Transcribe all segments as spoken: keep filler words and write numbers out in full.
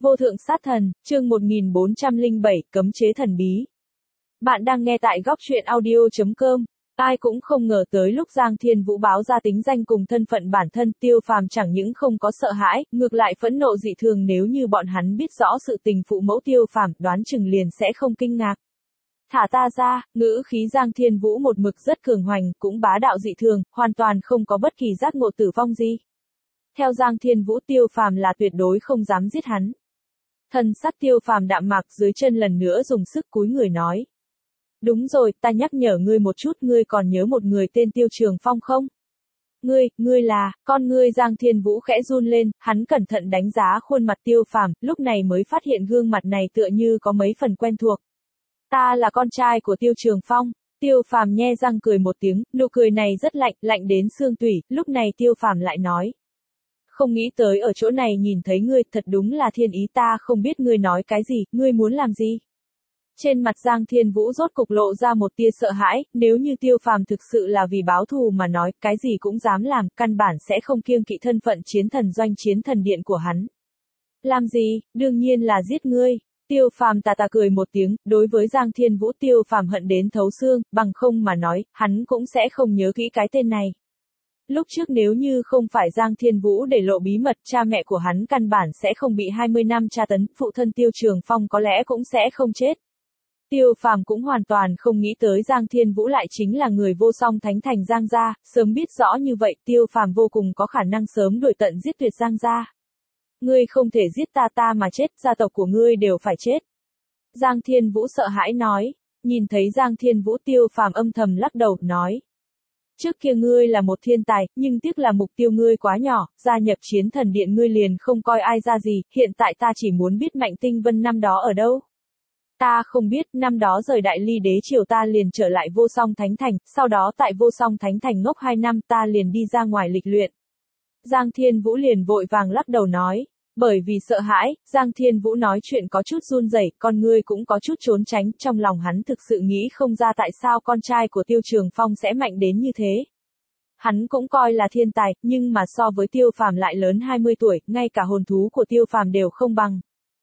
Vô thượng sát thần, chương một nghìn bốn trăm lẻ bảy, cấm chế thần bí. Bạn đang nghe tại góc truyện audio chấm com. Ai cũng không ngờ tới lúc Giang Thiên Vũ báo ra tính danh cùng thân phận bản thân, Tiêu Phàm chẳng những không có sợ hãi, ngược lại phẫn nộ dị thường. Nếu như bọn hắn biết rõ sự tình phụ mẫu Tiêu Phàm, đoán chừng liền sẽ không kinh ngạc. Thả ta ra, ngữ khí Giang Thiên Vũ một mực rất cường hoành, cũng bá đạo dị thường, hoàn toàn không có bất kỳ giác ngộ tử vong gì. Theo Giang Thiên Vũ, Tiêu Phàm là tuyệt đối không dám giết hắn. Thần sắc Tiêu Phàm đạm mạc, dưới chân lần nữa dùng sức cúi người nói. Đúng rồi, ta nhắc nhở ngươi một chút, ngươi còn nhớ một người tên Tiêu Trường Phong không? Ngươi, ngươi là, con ngươi Giang Thiên Vũ khẽ run lên, hắn cẩn thận đánh giá khuôn mặt Tiêu Phàm, lúc này mới phát hiện gương mặt này tựa như có mấy phần quen thuộc. Ta là con trai của Tiêu Trường Phong. Tiêu Phàm nhe răng cười một tiếng, nụ cười này rất lạnh, lạnh đến xương tủy, lúc này Tiêu Phàm lại nói. Không nghĩ tới ở chỗ này nhìn thấy ngươi, thật đúng là thiên ý, ta không biết ngươi nói cái gì, ngươi muốn làm gì. Trên mặt Giang Thiên Vũ rốt cục lộ ra một tia sợ hãi, nếu như Tiêu Phàm thực sự là vì báo thù mà nói, cái gì cũng dám làm, căn bản sẽ không kiêng kỵ thân phận chiến thần doanh chiến thần điện của hắn. Làm gì, đương nhiên là giết ngươi. Tiêu Phàm tà tà cười một tiếng, đối với Giang Thiên Vũ Tiêu Phàm hận đến thấu xương, bằng không mà nói, hắn cũng sẽ không nhớ kỹ cái tên này. Lúc trước nếu như không phải Giang Thiên Vũ để lộ bí mật, cha mẹ của hắn căn bản sẽ không bị hai mươi năm tra tấn, phụ thân Tiêu Trường Phong có lẽ cũng sẽ không chết. Tiêu Phàm cũng hoàn toàn không nghĩ tới Giang Thiên Vũ lại chính là người vô song thánh thành Giang gia, sớm biết rõ như vậy, Tiêu Phàm vô cùng có khả năng sớm đuổi tận giết tuyệt Giang gia. Ngươi không thể giết ta ta mà chết, gia tộc của ngươi đều phải chết. Giang Thiên Vũ sợ hãi nói, nhìn thấy Giang Thiên Vũ Tiêu Phàm âm thầm lắc đầu, nói. Trước kia ngươi là một thiên tài, nhưng tiếc là mục tiêu ngươi quá nhỏ, gia nhập chiến thần điện ngươi liền không coi ai ra gì, hiện tại ta chỉ muốn biết Mạnh Tinh Vân năm đó ở đâu. Ta không biết, năm đó rời Đại Ly đế triều ta liền trở lại Vô Song Thánh Thành, sau đó tại Vô Song Thánh Thành ngốc hai năm ta liền đi ra ngoài lịch luyện. Giang Thiên Vũ liền vội vàng lắc đầu nói, bởi vì sợ hãi, Giang Thiên Vũ nói chuyện có chút run rẩy, con ngươi cũng có chút trốn tránh, trong lòng hắn thực sự nghĩ không ra tại sao con trai của Tiêu Trường Phong sẽ mạnh đến như thế. Hắn cũng coi là thiên tài, nhưng mà so với Tiêu Phàm lại lớn hai mươi tuổi, ngay cả hồn thú của Tiêu Phàm đều không bằng.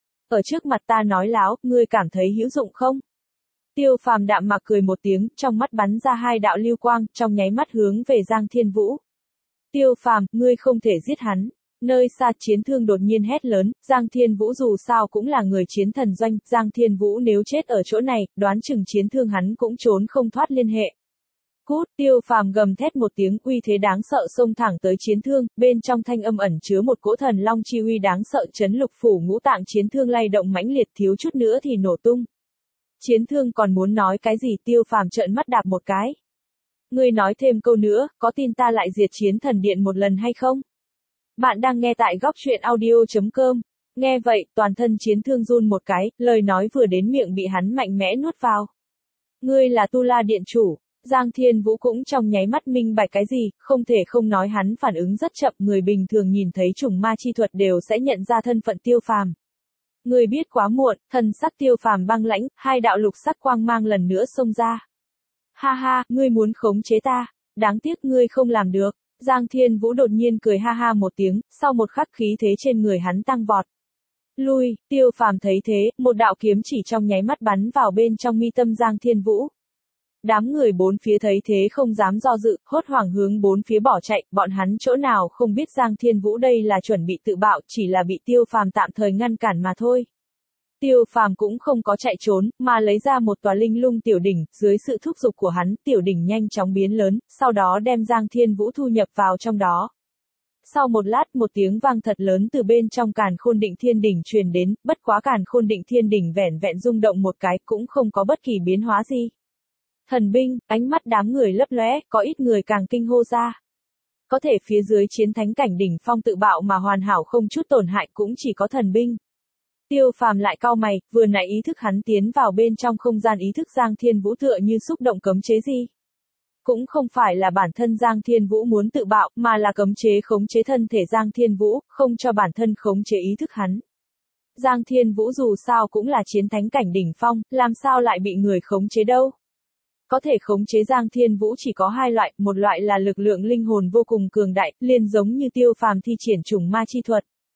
Ở trước mặt ta nói láo, ngươi cảm thấy hữu dụng không? Tiêu Phàm đạm mạc cười một tiếng, trong mắt bắn ra hai đạo lưu quang, trong nháy mắt hướng về Giang Thiên Vũ. Tiêu Phàm, ngươi không thể giết hắn. Nơi xa Chiến Thương đột nhiên hét lớn, Giang Thiên Vũ dù sao cũng là người chiến thần doanh, Giang Thiên Vũ nếu chết ở chỗ này, đoán chừng Chiến Thương hắn cũng trốn không thoát liên hệ. Cút, Tiêu Phàm gầm thét một tiếng, uy thế đáng sợ xông thẳng tới Chiến Thương, bên trong thanh âm ẩn chứa một cỗ thần long chi uy đáng sợ, chấn lục phủ ngũ tạng Chiến Thương lay động mãnh liệt, thiếu chút nữa thì nổ tung. Chiến Thương còn muốn nói cái gì, Tiêu Phàm trợn mắt đạp một cái. Ngươi nói thêm câu nữa, có tin ta lại diệt chiến thần điện một lần hay không? Bạn đang nghe tại góc truyện audio chấm com. Nghe vậy, toàn thân Chiến Thương run một cái, lời nói vừa đến miệng bị hắn mạnh mẽ nuốt vào. Ngươi là Tu La điện chủ. Giang Thiên Vũ cũng trong nháy mắt minh bạch cái gì, không thể không nói hắn phản ứng rất chậm, người bình thường nhìn thấy trùng ma chi thuật đều sẽ nhận ra thân phận Tiêu Phàm. Ngươi biết quá muộn, thần sắc Tiêu Phàm băng lãnh, hai đạo lục sắc quang mang lần nữa xông ra. Ha ha, ngươi muốn khống chế ta, đáng tiếc ngươi không làm được. Giang Thiên Vũ đột nhiên cười ha ha một tiếng, sau một khắc khí thế trên người hắn tăng vọt. Lui, Tiêu Phàm thấy thế, một đạo kiếm chỉ trong nháy mắt bắn vào bên trong mi tâm Giang Thiên Vũ. Đám người bốn phía thấy thế không dám do dự, hốt hoảng hướng bốn phía bỏ chạy, bọn hắn chỗ nào không biết Giang Thiên Vũ đây là chuẩn bị tự bạo, chỉ là bị Tiêu Phàm tạm thời ngăn cản mà thôi. Tiêu Phàm cũng không có chạy trốn, mà lấy ra một tòa linh lung tiểu đỉnh, dưới sự thúc giục của hắn, tiểu đỉnh nhanh chóng biến lớn, sau đó đem Giang Thiên Vũ thu nhập vào trong đó. Sau một lát, một tiếng vang thật lớn từ bên trong Càn Khôn Định Thiên Đỉnh truyền đến, bất quá Càn Khôn Định Thiên Đỉnh vẻn vẹn rung động một cái, cũng không có bất kỳ biến hóa gì. Thần binh, ánh mắt đám người lấp lóe, có ít người càng kinh hô ra. Có thể phía dưới chiến thánh cảnh đỉnh phong tự bạo mà hoàn hảo không chút tổn hại cũng chỉ có thần binh. Tiêu Phàm lại cau mày, vừa nãy ý thức hắn tiến vào bên trong không gian ý thức Giang Thiên Vũ tựa như xúc động cấm chế gì. Cũng không phải là bản thân Giang Thiên Vũ muốn tự bạo, mà là cấm chế khống chế thân thể Giang Thiên Vũ, không cho bản thân khống chế ý thức hắn. Giang Thiên Vũ dù sao cũng là chiến thánh cảnh đỉnh phong, làm sao lại bị người khống chế đâu. Có thể khống chế Giang Thiên Vũ chỉ có hai loại, một loại là lực lượng linh hồn vô cùng cường đại, liền giống như Tiêu Phàm thi triển trùng ma chi thuật.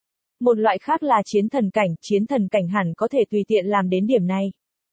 Một loại khác là chiến thần cảnh, chiến thần cảnh hẳn có thể tùy tiện làm đến điểm này.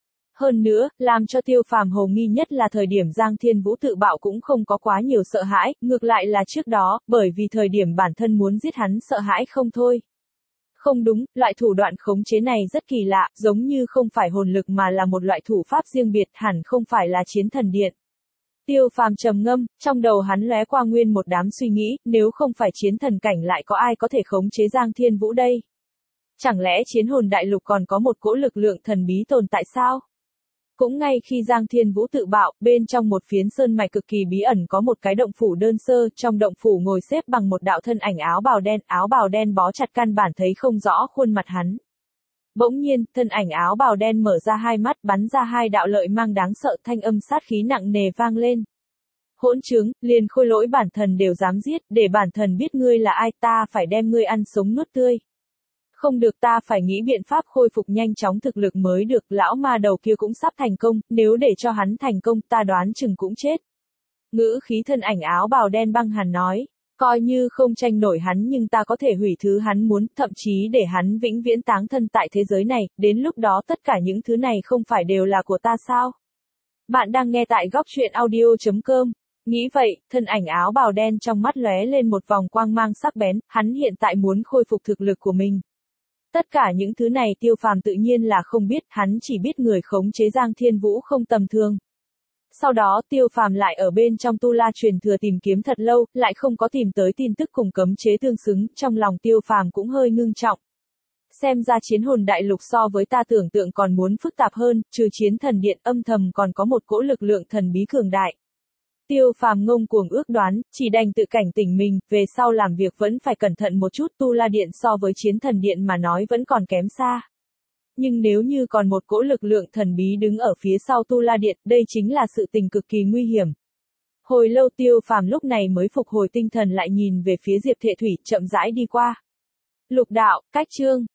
Hơn nữa, làm cho Tiêu Phàm hồ nghi nhất là thời điểm Giang Thiên Vũ tự bạo cũng không có quá nhiều sợ hãi, ngược lại là trước đó, bởi vì thời điểm bản thân muốn giết hắn sợ hãi không thôi. Không đúng, loại thủ đoạn khống chế này rất kỳ lạ, giống như không phải hồn lực mà là một loại thủ pháp riêng biệt, hẳn không phải là chiến thần điện. Tiêu Phàm trầm ngâm, trong đầu hắn lóe qua nguyên một đám suy nghĩ, nếu không phải chiến thần cảnh lại có ai có thể khống chế Giang Thiên Vũ đây? Chẳng lẽ chiến hồn đại lục còn có một cỗ lực lượng thần bí tồn tại sao? Cũng ngay khi Giang Thiên Vũ tự bạo, bên trong một phiến sơn mạch cực kỳ bí ẩn có một cái động phủ đơn sơ, trong động phủ ngồi xếp bằng một đạo thân ảnh áo bào đen, áo bào đen bó chặt căn bản thấy không rõ khuôn mặt hắn. Bỗng nhiên, thân ảnh áo bào đen mở ra hai mắt bắn ra hai đạo lợi mang đáng sợ, thanh âm sát khí nặng nề vang lên. Hỗn trướng, liền khôi lỗi bản thần đều dám giết, để bản thần biết ngươi là ai, ta phải đem ngươi ăn sống nuốt tươi. Không được, ta phải nghĩ biện pháp khôi phục nhanh chóng thực lực mới được, lão ma đầu kia cũng sắp thành công, nếu để cho hắn thành công ta đoán chừng cũng chết. Ngữ khí thân ảnh áo bào đen băng hàn nói, coi như không tranh nổi hắn nhưng ta có thể hủy thứ hắn muốn, thậm chí để hắn vĩnh viễn táng thân tại thế giới này, đến lúc đó tất cả những thứ này không phải đều là của ta sao? Bạn đang nghe tại góc truyện audio chấm com. Nghĩ vậy, thân ảnh áo bào đen trong mắt lóe lên một vòng quang mang sắc bén, hắn hiện tại muốn khôi phục thực lực của mình. Tất cả những thứ này Tiêu Phàm tự nhiên là không biết, hắn chỉ biết người khống chế Giang Thiên Vũ không tầm thường. Sau đó Tiêu Phàm lại ở bên trong Tu La truyền thừa tìm kiếm thật lâu, lại không có tìm tới tin tức cùng cấm chế tương xứng, trong lòng Tiêu Phàm cũng hơi ngưng trọng. Xem ra chiến hồn đại lục so với ta tưởng tượng còn muốn phức tạp hơn, trừ chiến thần điện âm thầm còn có một cỗ lực lượng thần bí cường đại. Tiêu Phàm ngông cuồng ước đoán, chỉ đành tự cảnh tỉnh mình, về sau làm việc vẫn phải cẩn thận một chút, Tu La Điện so với chiến thần điện mà nói vẫn còn kém xa. Nhưng nếu như còn một cỗ lực lượng thần bí đứng ở phía sau Tu La Điện, đây chính là sự tình cực kỳ nguy hiểm. Hồi lâu Tiêu Phàm lúc này mới phục hồi tinh thần lại nhìn về phía Diệp Thệ Thủy, chậm rãi đi qua. Lục đạo, cách chương.